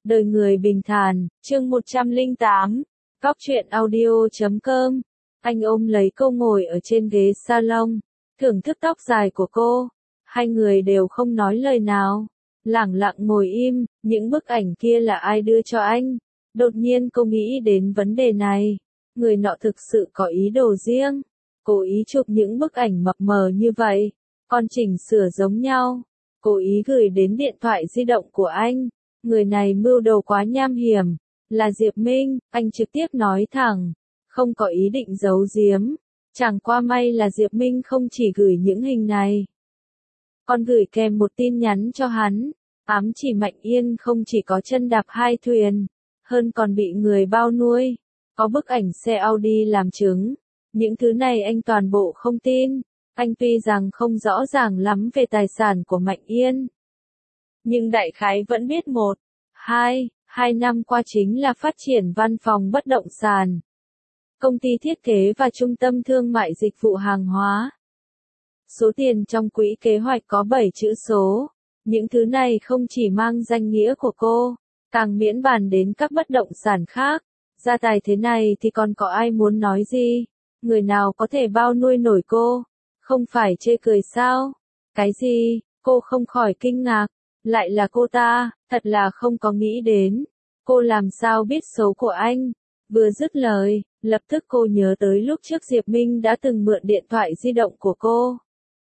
Đời người bình thản, chương 108, Góc truyện audio.com. Anh ôm lấy cô ngồi ở trên ghế salon, thưởng thức tóc dài của cô. Hai người đều không nói lời nào, lẳng lặng ngồi im. Những bức ảnh kia là ai đưa cho anh? Đột nhiên cô nghĩ đến vấn đề này. Người nọ thực sự có ý đồ riêng, cố ý chụp những bức ảnh mập mờ như vậy, còn chỉnh sửa giống nhau, cố ý gửi đến điện thoại di động của anh. Người này mưu đồ quá nham hiểm, là Diệp Minh. Anh trực tiếp nói thẳng, không có ý định giấu giếm. Chẳng qua may là Diệp Minh không chỉ gửi những hình này, còn gửi kèm một tin nhắn cho hắn, ám chỉ Mạnh Yên không chỉ có chân đạp hai thuyền, hơn còn bị người bao nuôi. Có bức ảnh xe Audi làm chứng. Những thứ này anh toàn bộ không tin. Anh tuy rằng không rõ ràng lắm về tài sản của Mạnh Yên, nhưng đại khái vẫn biết hai năm qua chính là phát triển văn phòng bất động sản, công ty thiết kế và trung tâm thương mại dịch vụ hàng hóa. Số tiền trong quỹ kế hoạch có 7 chữ số. Những thứ này không chỉ mang danh nghĩa của cô, càng miễn bàn đến các bất động sản khác. Gia tài thế này thì còn có ai muốn nói gì? Người nào có thể bao nuôi nổi cô? Không phải chê cười sao? Cái gì? Cô không khỏi kinh ngạc. Lại là cô ta, thật là không có nghĩ đến. Cô làm sao biết số của anh? Vừa dứt lời, lập tức cô nhớ tới lúc trước Diệp Minh đã từng mượn điện thoại di động của cô.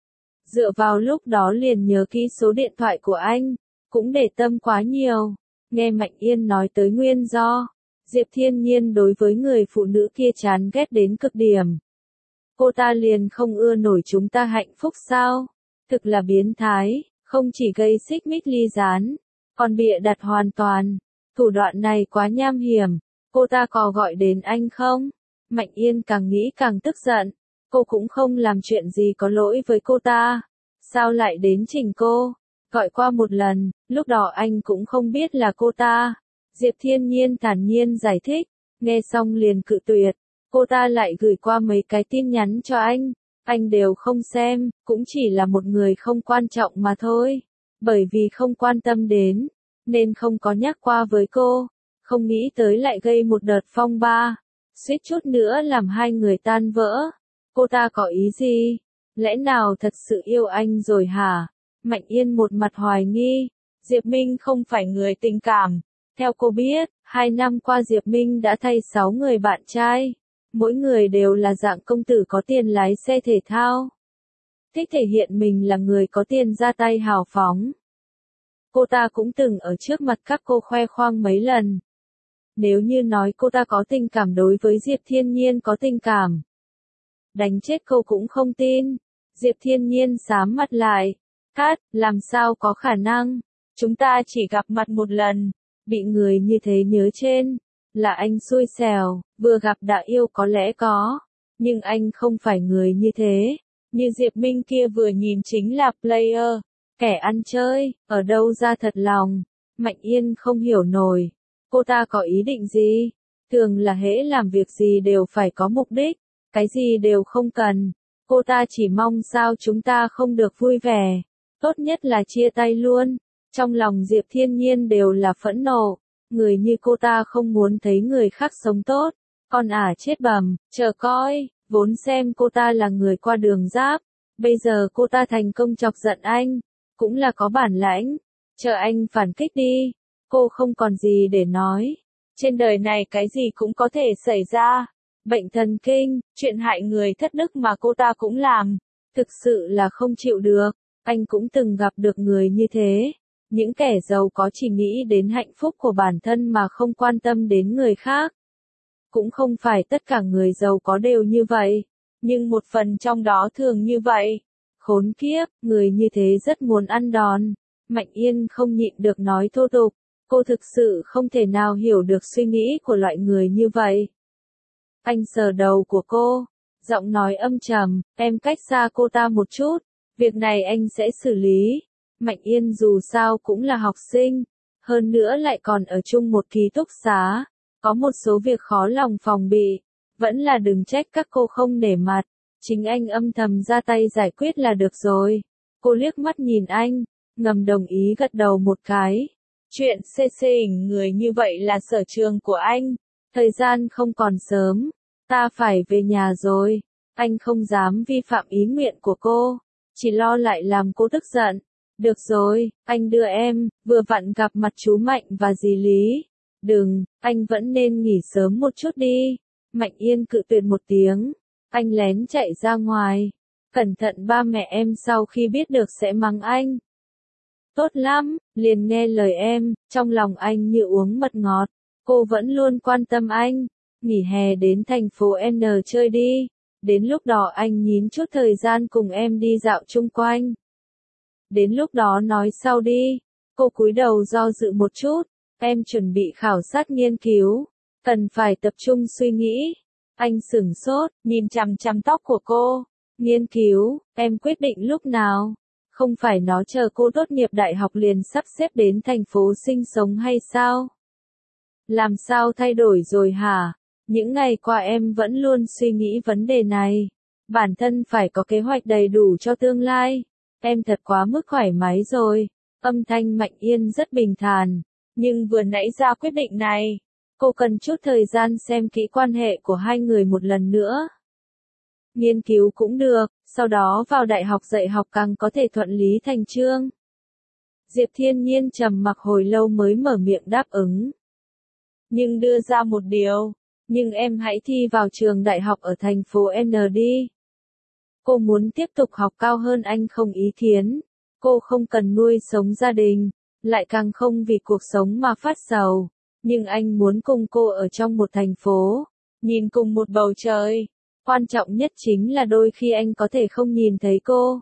Dựa vào lúc đó liền nhớ kỹ số điện thoại của anh, cũng để tâm quá nhiều. Nghe Mạnh Yên nói tới nguyên do, Diệp Thiên Nhiên đối với người phụ nữ kia chán ghét đến cực điểm. Cô ta liền không ưa nổi chúng ta hạnh phúc sao? Thực là biến thái, không chỉ gây xích mích ly gián, còn bịa đặt hoàn toàn. Thủ đoạn này quá nham hiểm. Cô ta có gọi đến anh không? Mạnh Yên càng nghĩ càng tức giận. Cô cũng không làm chuyện gì có lỗi với cô ta. Sao lại đến chỉnh cô? Gọi qua một lần, lúc đó anh cũng không biết là cô ta. Diệp Thiên Nhiên thản nhiên giải thích, nghe xong liền cự tuyệt. Cô ta lại gửi qua mấy cái tin nhắn cho anh đều không xem, cũng chỉ là một người không quan trọng mà thôi. Bởi vì không quan tâm đến, nên không có nhắc qua với cô. Không nghĩ tới lại gây một đợt phong ba, suýt chút nữa làm hai người tan vỡ. Cô ta có ý gì? Lẽ nào thật sự yêu anh rồi hả? Mạnh Yên một mặt hoài nghi. Diệp Minh không phải người tình cảm. Theo cô biết, 2 năm qua Diệp Minh đã thay 6 người bạn trai. Mỗi người đều là dạng công tử có tiền lái xe thể thao. Thích thể hiện mình là người có tiền ra tay hào phóng. Cô ta cũng từng ở trước mặt các cô khoe khoang mấy lần. Nếu như nói cô ta có tình cảm đối với Diệp Thiên Nhiên có tình cảm, đánh chết cô cũng không tin. Diệp Thiên Nhiên sám mặt lại. Làm sao có khả năng? Chúng ta chỉ gặp mặt một lần, bị người như thế nhớ trên. Là anh xui xẻo, vừa gặp đã yêu có lẽ có. Nhưng anh không phải người như thế. Như Diệp Minh kia vừa nhìn chính là player, kẻ ăn chơi, ở đâu ra thật lòng. Mạnh Yên không hiểu nổi. Cô ta có ý định gì? Thường là hễ làm việc gì đều phải có mục đích, cái gì đều không cần. Cô ta chỉ mong sao chúng ta không được vui vẻ. Tốt nhất là chia tay luôn. Trong lòng Diệp Thiên Nhiên đều là phẫn nộ. Người như cô ta không muốn thấy người khác sống tốt. Còn chết bầm, chờ coi, vốn xem cô ta là người qua đường giáp. Bây giờ cô ta thành công chọc giận anh. Cũng là có bản lãnh. Chờ anh phản kích đi. Cô không còn gì để nói. Trên đời này cái gì cũng có thể xảy ra. Bệnh thần kinh, chuyện hại người thất đức mà cô ta cũng làm. Thực sự là không chịu được. Anh cũng từng gặp được người như thế. Những kẻ giàu có chỉ nghĩ đến hạnh phúc của bản thân mà không quan tâm đến người khác. Cũng không phải tất cả người giàu có đều như vậy. Nhưng một phần trong đó thường như vậy. Khốn kiếp, người như thế rất muốn ăn đòn. Mạnh Yên không nhịn được nói thô tục. Cô thực sự không thể nào hiểu được suy nghĩ của loại người như vậy. Anh sờ đầu của cô, giọng nói âm trầm, em cách xa cô ta một chút, việc này anh sẽ xử lý. Mạnh Yên dù sao cũng là học sinh, hơn nữa lại còn ở chung một ký túc xá, có một số việc khó lòng phòng bị, vẫn là đừng trách các cô không nể mặt, chính anh âm thầm ra tay giải quyết là được rồi. Cô liếc mắt nhìn anh, ngầm đồng ý gật đầu một cái. Chuyện CC hình người như vậy là sở trường của anh. Thời gian không còn sớm. Ta phải về nhà rồi. Anh không dám vi phạm ý nguyện của cô. Chỉ lo lại làm cô tức giận. Được rồi, anh đưa em, vừa vặn gặp mặt chú Mạnh và dì Lý. Đừng, anh vẫn nên nghỉ sớm một chút đi. Mạnh Yên cự tuyệt một tiếng. Anh lén chạy ra ngoài. Cẩn thận ba mẹ em sau khi biết được sẽ mắng anh. Tốt lắm, liền nghe lời em, trong lòng anh như uống mật ngọt. Cô vẫn luôn quan tâm anh. Nghỉ hè đến thành phố N chơi đi. Đến lúc đó anh nhín chút thời gian cùng em đi dạo chung quanh. Đến lúc đó nói sau đi. Cô cúi đầu do dự một chút. Em chuẩn bị khảo sát nghiên cứu. Cần phải tập trung suy nghĩ. Anh sửng sốt, nhìn chằm chằm tóc của cô. Nghiên cứu, em quyết định lúc nào? Không phải nó chờ cô tốt nghiệp đại học liền sắp xếp đến thành phố sinh sống hay sao? Làm sao thay đổi rồi hả? Những ngày qua em vẫn luôn suy nghĩ vấn đề này. Bản thân phải có kế hoạch đầy đủ cho tương lai. Em thật quá mức thoải mái rồi. Âm thanh Mạnh Yên rất bình thản. Nhưng vừa nãy ra quyết định này, cô cần chút thời gian xem kỹ quan hệ của hai người một lần nữa. Nghiên cứu cũng được, sau đó vào đại học dạy học càng có thể thuận lý thành chương. Diệp Thiên Nhiên trầm mặc hồi lâu mới mở miệng đáp ứng. Nhưng đưa ra một điều, nhưng em hãy thi vào trường đại học ở thành phố N đi. Cô muốn tiếp tục học cao hơn anh không ý kiến. Cô không cần nuôi sống gia đình, lại càng không vì cuộc sống mà phát sầu. Nhưng anh muốn cùng cô ở trong một thành phố, nhìn cùng một bầu trời. Quan trọng nhất chính là đôi khi anh có thể không nhìn thấy cô.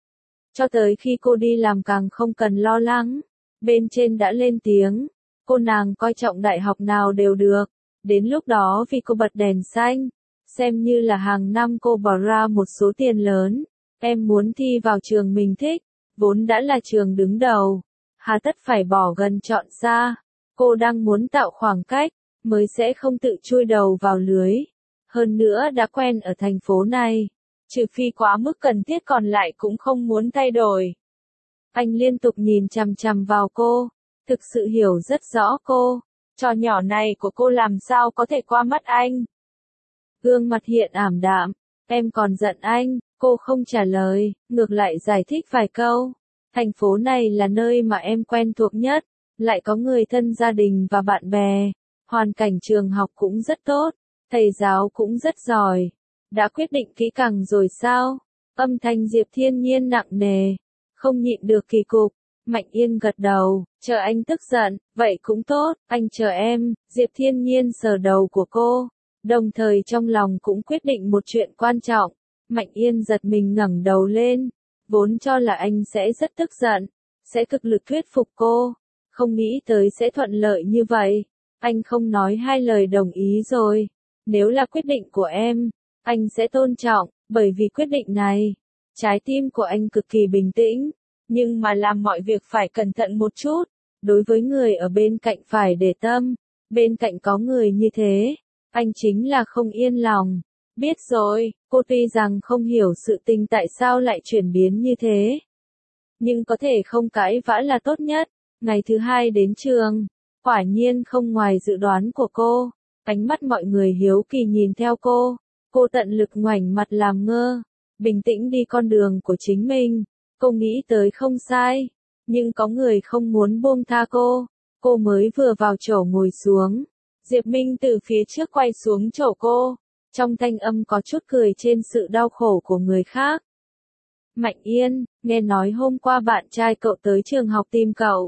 Cho tới khi cô đi làm càng không cần lo lắng. Bên trên đã lên tiếng. Cô nàng coi trọng đại học nào đều được. Đến lúc đó vì cô bật đèn xanh. Xem như là hàng năm cô bỏ ra một số tiền lớn. Em muốn thi vào trường mình thích. Vốn đã là trường đứng đầu. Hà tất phải bỏ gần chọn xa. Cô đang muốn tạo khoảng cách. Mới sẽ không tự chui đầu vào lưới. Hơn nữa đã quen ở thành phố này. Trừ phi quá mức cần thiết còn lại cũng không muốn thay đổi. Anh liên tục nhìn chằm chằm vào cô. Thực sự hiểu rất rõ cô. Trò nhỏ này của cô làm sao có thể qua mắt anh. Gương mặt hiện ảm đạm. Em còn giận anh. Cô không trả lời. Ngược lại giải thích vài câu. Thành phố này là nơi mà em quen thuộc nhất. Lại có người thân gia đình và bạn bè. Hoàn cảnh trường học cũng rất tốt. Thầy giáo cũng rất giỏi. Đã quyết định kỹ càng rồi sao? Âm thanh Diệp Thiên Nhiên nặng nề. Không nhịn được kỳ cục. Mạnh Yên gật đầu. Chờ anh tức giận. Vậy cũng tốt. Anh chờ em. Diệp Thiên Nhiên sờ đầu của cô. Đồng thời trong lòng cũng quyết định một chuyện quan trọng. Mạnh Yên giật mình ngẩng đầu lên. Vốn cho là anh sẽ rất tức giận. Sẽ cực lực thuyết phục cô. Không nghĩ tới sẽ thuận lợi như vậy. Anh không nói hai lời đồng ý rồi. Nếu là quyết định của em, anh sẽ tôn trọng, bởi vì quyết định này, trái tim của anh cực kỳ bình tĩnh, nhưng mà làm mọi việc phải cẩn thận một chút, đối với người ở bên cạnh phải để tâm, bên cạnh có người như thế, anh chính là không yên lòng. Biết rồi, cô tuy rằng không hiểu sự tình tại sao lại chuyển biến như thế, nhưng có thể không cãi vã là tốt nhất. Ngày thứ hai đến trường, quả nhiên không ngoài dự đoán của cô. Ánh mắt mọi người hiếu kỳ nhìn theo cô tận lực ngoảnh mặt làm ngơ, bình tĩnh đi con đường của chính mình, cô nghĩ tới không sai, nhưng có người không muốn buông tha cô mới vừa vào chỗ ngồi xuống, Diệp Minh từ phía trước quay xuống chỗ cô, trong thanh âm có chút cười trên sự đau khổ của người khác. Mạnh Yên, nghe nói hôm qua bạn trai cậu tới trường học tìm cậu.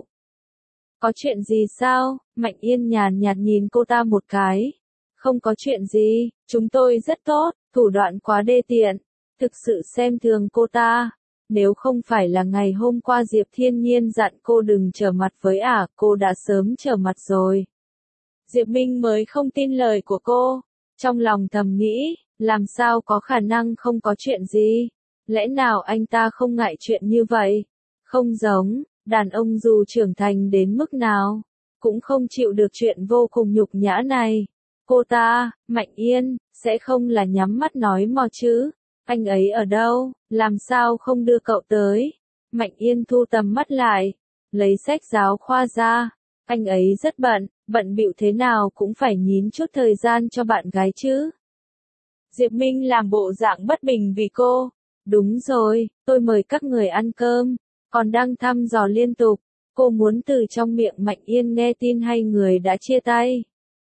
Có chuyện gì sao? Mạnh Yên nhàn nhạt nhìn cô ta một cái. Không có chuyện gì, chúng tôi rất tốt, thủ đoạn quá đê tiện. Thực sự xem thường cô ta. Nếu không phải là ngày hôm qua Diệp Thiên Nhiên dặn cô đừng trở mặt với cô đã sớm trở mặt rồi. Diệp Minh mới không tin lời của cô. Trong lòng thầm nghĩ, làm sao có khả năng không có chuyện gì? Lẽ nào anh ta không ngại chuyện như vậy? Không giống. Đàn ông dù trưởng thành đến mức nào, cũng không chịu được chuyện vô cùng nhục nhã này. Cô ta, Mạnh Yên, sẽ không là nhắm mắt nói mò chứ. Anh ấy ở đâu, làm sao không đưa cậu tới? Mạnh Yên thu tầm mắt lại, lấy sách giáo khoa ra. Anh ấy rất bận, bận bịu thế nào cũng phải nhín chút thời gian cho bạn gái chứ. Diệp Minh làm bộ dạng bất bình vì cô. Đúng rồi, tôi mời các người ăn cơm, còn đang thăm dò liên tục. Cô muốn từ trong miệng Mạnh Yên nghe tin hai người đã chia tay.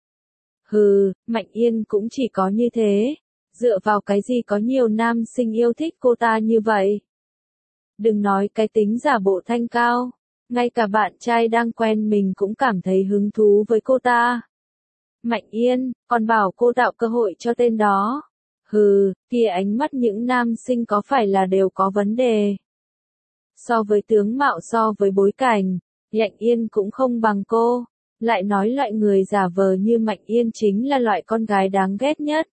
Hừ, Mạnh Yên cũng chỉ có như thế. Dựa vào cái gì có nhiều nam sinh yêu thích cô ta như vậy? Đừng nói cái tính giả bộ thanh cao. Ngay cả bạn trai đang quen mình cũng cảm thấy hứng thú với cô ta. Mạnh Yên, còn bảo cô tạo cơ hội cho tên đó. Hừ, kia ánh mắt những nam sinh có phải là đều có vấn đề. So với tướng mạo so với bối cảnh, Mạnh Yên cũng không bằng cô. Lại nói loại người giả vờ như Mạnh Yên chính là loại con gái đáng ghét nhất.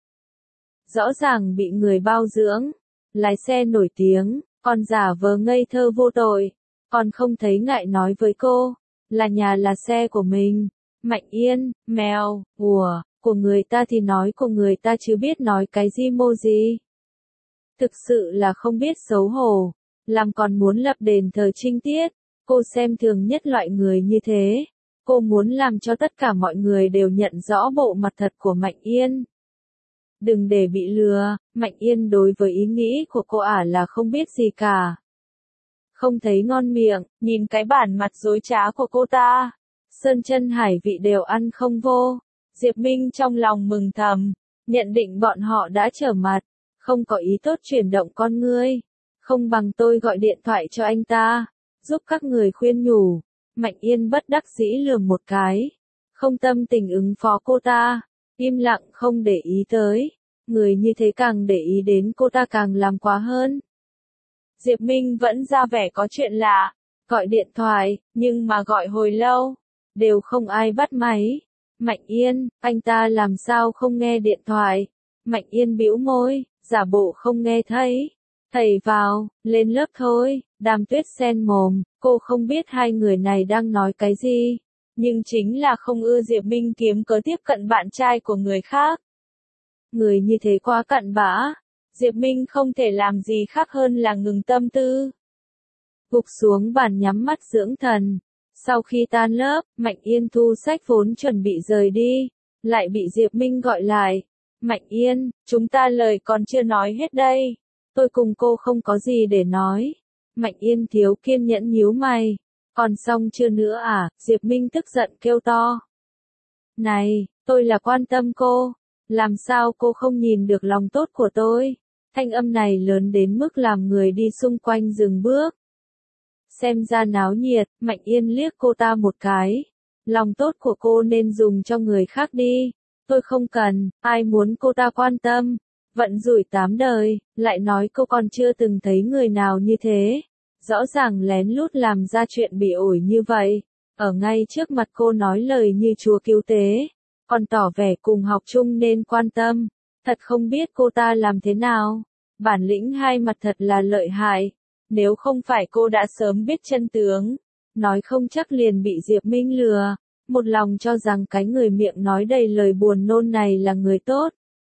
Rõ ràng bị người bao dưỡng, lái xe nổi tiếng, còn giả vờ ngây thơ vô tội, còn không thấy ngại nói với cô, là nhà là xe của mình. Mạnh Yên, mèo, ùa, của người ta thì nói của người ta chứ biết nói cái gì mô gì. Thực sự là không biết xấu hổ, làm còn muốn lập đền thờ trinh tiết, cô xem thường nhất loại người như thế. Cô muốn làm cho tất cả mọi người đều nhận rõ bộ mặt thật của Mạnh Yên. Đừng để bị lừa, Mạnh Yên đối với ý nghĩ của cô là không biết gì cả. Không thấy ngon miệng, nhìn cái bản mặt dối trá của cô ta. Sơn chân hải vị đều ăn không vô. Diệp Minh trong lòng mừng thầm, nhận định bọn họ đã trở mặt, không có ý tốt chuyển động con ngươi. Không bằng tôi gọi điện thoại cho anh ta, giúp các người khuyên nhủ. Mạnh Yên bất đắc dĩ lườm một cái, không tâm tình ứng phó cô ta, im lặng không để ý tới. Người như thế càng để ý đến cô ta càng làm quá hơn. Diệp Minh vẫn ra vẻ có chuyện lạ, gọi điện thoại, nhưng mà gọi hồi lâu, đều không ai bắt máy. Mạnh Yên, anh ta làm sao không nghe điện thoại? Mạnh Yên bĩu môi, giả bộ không nghe thấy. Thầy vào, lên lớp thôi. Đàm Tuyết sen mồm, cô không biết hai người này đang nói cái gì, nhưng chính là không ưa Diệp Minh kiếm cớ tiếp cận bạn trai của người khác. Người như thế quá cặn bã, Diệp Minh không thể làm gì khác hơn là ngừng tâm tư. Gục xuống bàn nhắm mắt dưỡng thần. Sau khi tan lớp, Mạnh Yên thu sách vốn chuẩn bị rời đi, lại bị Diệp Minh gọi lại. Mạnh Yên, chúng ta lời còn chưa nói hết đây. Tôi cùng cô không có gì để nói. Mạnh Yên thiếu kiên nhẫn nhíu mày. Còn xong chưa nữa à? Diệp Minh tức giận kêu to. Này, tôi là quan tâm cô. Làm sao cô không nhìn được lòng tốt của tôi? Thanh âm này lớn đến mức làm người đi xung quanh dừng bước. Xem ra náo nhiệt, Mạnh Yên liếc cô ta một cái. Lòng tốt của cô nên dùng cho người khác đi. Tôi không cần, ai muốn cô ta quan tâm. Vận rủi 8 đời, lại nói cô còn chưa từng thấy người nào như thế. Rõ ràng lén lút làm ra chuyện bị ổi như vậy. Ở ngay trước mặt cô nói lời như chúa cứu tế. Còn tỏ vẻ cùng học chung nên quan tâm. Thật không biết cô ta làm thế nào. Bản lĩnh hai mặt thật là lợi hại. Nếu không phải cô đã sớm biết chân tướng, nói không chắc liền bị Diệp Minh lừa. Một lòng cho rằng cái người miệng nói đầy lời buồn nôn này là người tốt.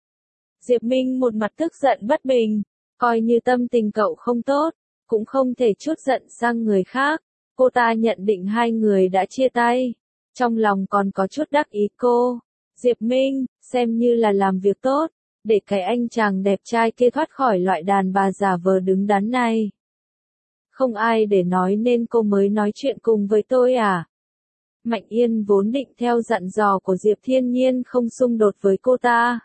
Diệp Minh một mặt tức giận bất bình, coi như tâm tình cậu không tốt, cũng không thể trút giận sang người khác. Cô ta nhận định hai người đã chia tay, trong lòng còn có chút đắc ý cô. Diệp Minh, xem như là làm việc tốt, để cái anh chàng đẹp trai kia thoát khỏi loại đàn bà giả vờ đứng đắn này. Không ai để nói nên cô mới nói chuyện cùng với tôi à? Mạnh Yên vốn định theo dặn dò của Diệp Thiên Nhiên không xung đột với cô ta.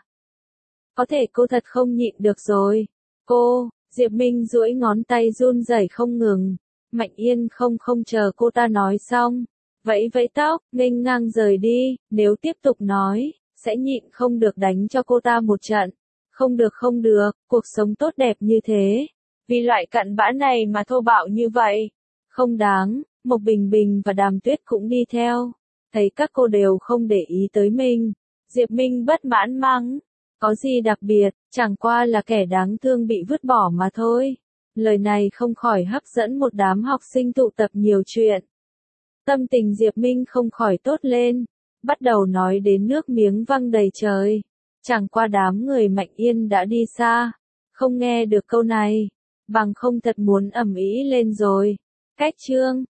Có thể cô thật không nhịn được rồi. Cô, Diệp Minh duỗi ngón tay run rẩy không ngừng. Mạnh Yên không chờ cô ta nói xong. Vẫy vẫy tóc, nghênh ngang rời đi, nếu tiếp tục nói, sẽ nhịn không được đánh cho cô ta một trận. Không được, cuộc sống tốt đẹp như thế. Vì loại cặn bã này mà thô bạo như vậy. Không đáng, Mộc Bình Bình và Đàm Tuyết cũng đi theo. Thấy các cô đều không để ý tới mình. Diệp Minh bất mãn mắng. Có gì đặc biệt, chẳng qua là kẻ đáng thương bị vứt bỏ mà thôi. Lời này không khỏi hấp dẫn một đám học sinh tụ tập nhiều chuyện. Tâm tình Diệp Minh không khỏi tốt lên. Bắt đầu nói đến nước miếng văng đầy trời. Chẳng qua đám người Mạnh Yên đã đi xa. Không nghe được câu này. Bằng không thật muốn ầm ĩ lên rồi. Cách chương